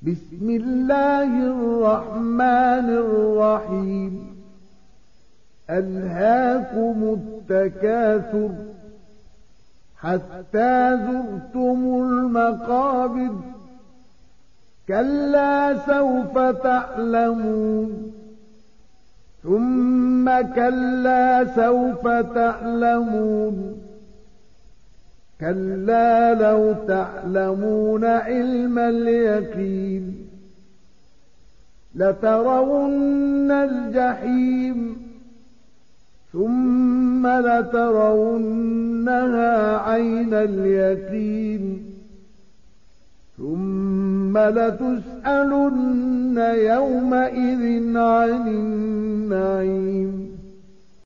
بسم الله الرحمن الرحيم ألهاكم التكاثر حتى زرتم المقابر كلا سوف تعلمون ثم كلا سوف تعلمون كلا لو تعلمون علم اليقين لترون الجحيم ثم لترونها عين اليقين ثم لتسألن يومئذ عن النعيم